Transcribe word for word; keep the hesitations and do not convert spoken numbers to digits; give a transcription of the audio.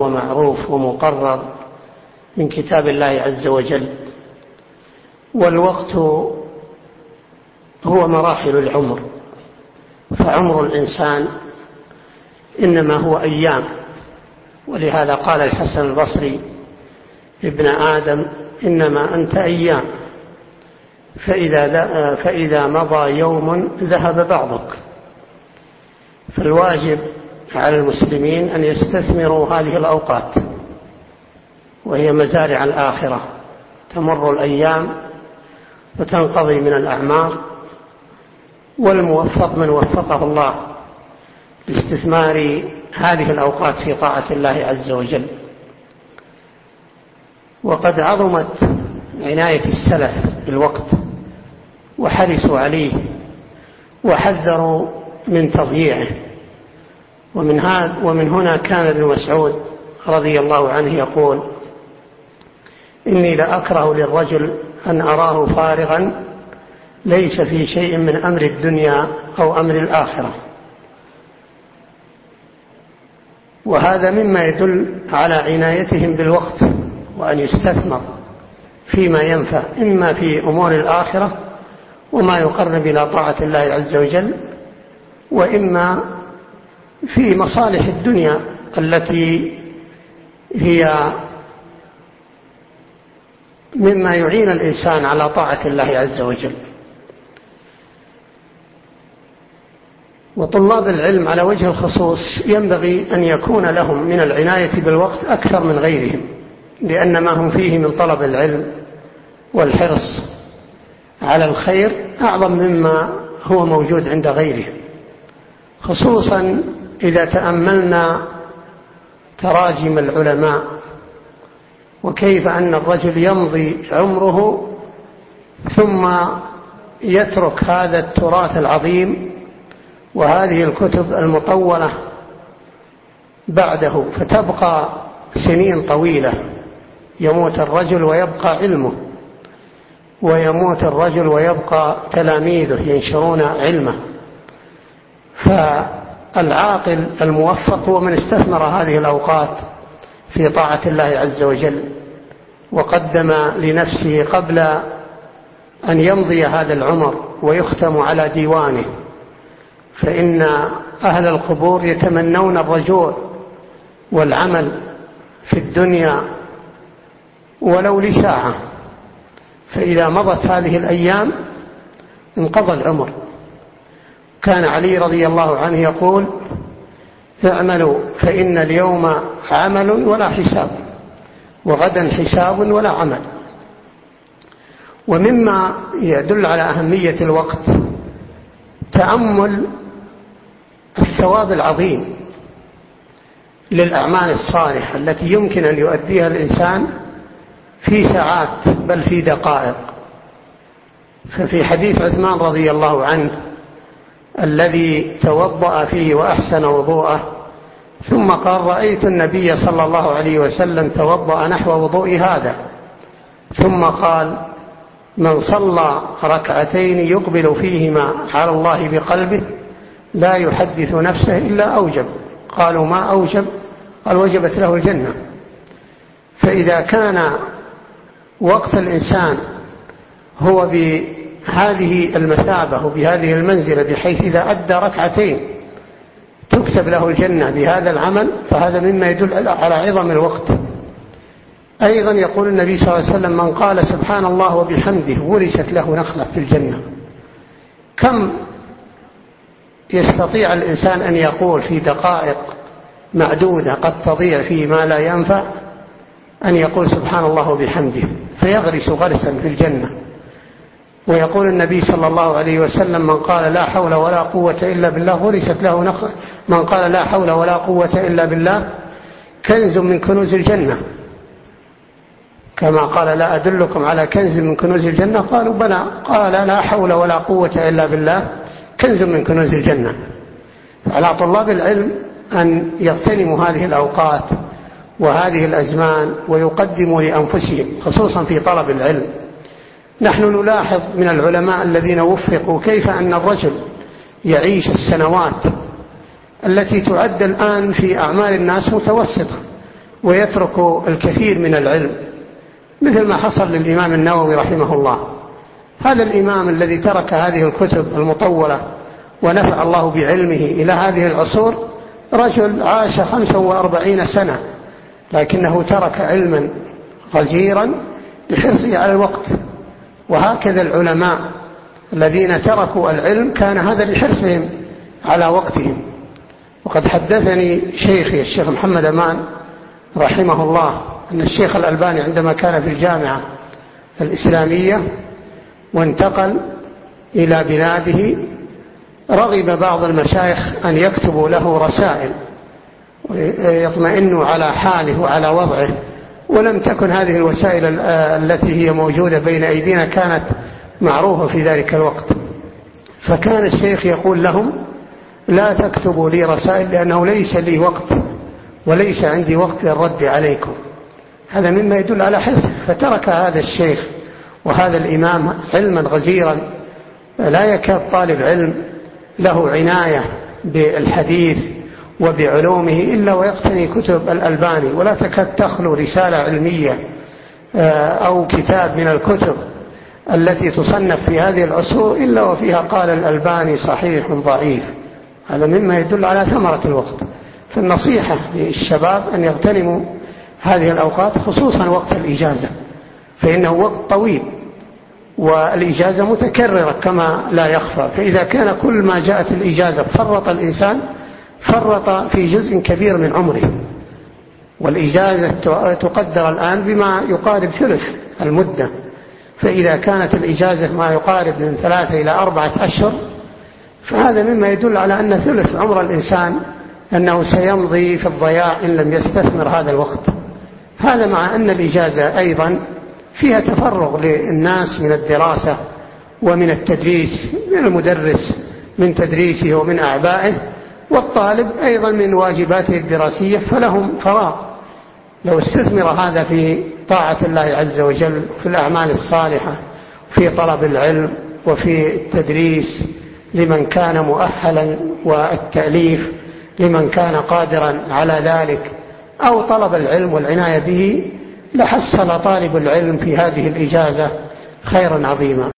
ومعروف ومقرر من كتاب الله عز وجل. والوقت هو مراحل العمر، فعمر الإنسان إنما هو أيام، ولهذا قال الحسن البصري: ابن آدم إنما أنت أيام، فإذا, فإذا مضى يوم ذهب بعضك. فالواجب على المسلمين أن يستثمروا هذه الأوقات، وهي مزارع الآخرة. تمر الأيام وتنقضي من الأعمار، والموفق من وفقه الله لاستثمار هذه الأوقات في طاعة الله عز وجل. وقد عظمت عناية السلف بالوقت وحرصوا عليه وحذروا من تضييعه. ومن هذا ومن هنا كان ابن مسعود رضي الله عنه يقول: إني لأكره للرجل أن أراه فارغا ليس في شيء من أمر الدنيا أو أمر الآخرة. وهذا مما يدل على عنايتهم بالوقت، وأن يستثمر فيما ينفع، إما في أمور الآخرة وما يقرب إلى طاعة الله عز وجل، وإما في مصالح الدنيا التي هي مما يعين الإنسان على طاعة الله عز وجل. وطلاب العلم على وجه الخصوص ينبغي أن يكون لهم من العناية بالوقت أكثر من غيرهم، لأن ما هم فيه من طلب العلم والحرص على الخير أعظم مما هو موجود عند غيرهم، خصوصا إذا تأملنا تراجم العلماء، وكيف أن الرجل يمضي عمره ثم يترك هذا التراث العظيم وهذه الكتب المطولة بعده، فتبقى سنين طويلة. يموت الرجل ويبقى علمه، ويموت الرجل ويبقى تلاميذه ينشرون علمه. فالعاقل الموفق هو من استثمر هذه الأوقات في طاعة الله عز وجل، وقدم لنفسه قبل أن يمضي هذا العمر ويختم على ديوانه. فإن أهل القبور يتمنون الرجوع والعمل في الدنيا ولو لساعة، فإذا مضت هذه الأيام انقضى العمر. كان علي رضي الله عنه يقول: اعملوا فإن اليوم عمل ولا حساب، وغدا حساب ولا عمل. ومما يدل على أهمية الوقت تأمل الثواب العظيم للأعمال الصالحة التي يمكن أن يؤديها الإنسان في ساعات بل في دقائق. ففي حديث عثمان رضي الله عنه الذي توضأ فيه وأحسن وضوءه ثم قال: رأيت النبي صلى الله عليه وسلم توضأ نحو وضوء هذا، ثم قال: من صلى ركعتين يقبل فيهما على الله بقلبه لا يحدث نفسه إلا أوجب. قالوا: ما أوجب؟ قال: وجبت له الجنة. فإذا كان وقت الإنسان هو بهذه المثابة وبهذه المنزلة، بحيث إذا أدى ركعتين تكتب له الجنة بهذا العمل، فهذا مما يدل على عظم الوقت. أيضا يقول النبي صلى الله عليه وسلم: من قال سبحان الله وبحمده ورثت له نخلة في الجنة. كم يستطيع الإنسان أن يقول في دقائق معدودة قد تضيع في ما لا ينفع، أن يقول سبحان الله وبحمده فيغرس غرسا في الجنة. ويقول النبي صلى الله عليه وسلم: من قال لا حول ولا قوة إلا بالله غرست له نخلة. من قال لا حول ولا قوة إلا بالله كنز من كنوز الجنة. كما قال: لا أدلكم على كنز من كنوز الجنة؟ قالوا: بلى. قال: لا حول ولا قوة إلا بالله كنز من كنوز الجنة. على طلاب العلم أن يغتنموا هذه الأوقات وهذه الأزمان ويقدموا لأنفسهم، خصوصا في طلب العلم. نحن نلاحظ من العلماء الذين وفقوا كيف أن الرجل يعيش السنوات التي تعد الآن في أعمال الناس متوسطة، ويترك الكثير من العلم، مثل ما حصل للإمام النووي رحمه الله. هذا الإمام الذي ترك هذه الكتب المطولة ونفع الله بعلمه إلى هذه العصور رجل عاش خمسا وأربعين سنة، لكنه ترك علما غزيرا لحرصه على الوقت. وهكذا العلماء الذين تركوا العلم كان هذا لحرصهم على وقتهم. وقد حدثني شيخي الشيخ محمد أمان رحمه الله أن الشيخ الألباني عندما كان في الجامعة الإسلامية وانتقل إلى بلاده رغب بعض المشايخ أن يكتبوا له رسائل ويطمئنوا على حاله وعلى وضعه، ولم تكن هذه الوسائل التي هي موجودة بين أيدينا كانت معروفة في ذلك الوقت. فكان الشيخ يقول لهم: لا تكتبوا لي رسائل لأنه ليس لي وقت وليس عندي وقت للرد عليكم. هذا مما يدل على حرصه. فترك هذا الشيخ وهذا الإمام علما غزيرا، لا يكاد طالب علم له عناية بالحديث وبعلومه إلا ويقتني كتب الألباني، ولا تكاد تخلو رسالة علمية أو كتاب من الكتب التي تصنف في هذه العصور إلا وفيها قال الألباني صحيح ضعيف. هذا مما يدل على ثمرة الوقت. فالنصيحة للشباب أن يغتنموا هذه الأوقات، خصوصا وقت الإجازة، فإنه وقت طويل والإجازة متكررة كما لا يخفى. فإذا كان كل ما جاءت الإجازة فرط الإنسان فرط في جزء كبير من عمره. والإجازة تقدر الآن بما يقارب ثلث المدة، فإذا كانت الإجازة ما يقارب من ثلاثة إلى أربعة أشهر فهذا مما يدل على أن ثلث عمر الإنسان أنه سيمضي في الضياع إن لم يستثمر هذا الوقت. هذا مع أن الإجازة أيضا فيها تفرغ للناس من الدراسة ومن التدريس، من المدرس من تدريسه ومن أعبائه، والطالب أيضا من واجباته الدراسية، فلهم فراغ. لو استثمر هذا في طاعة الله عز وجل في الأعمال الصالحة في طلب العلم وفي التدريس لمن كان مؤهلا والتأليف لمن كان قادرا على ذلك، أو طلب العلم والعناية به، لحصل طالب العلم في هذه الإجازة خيرا عظيما.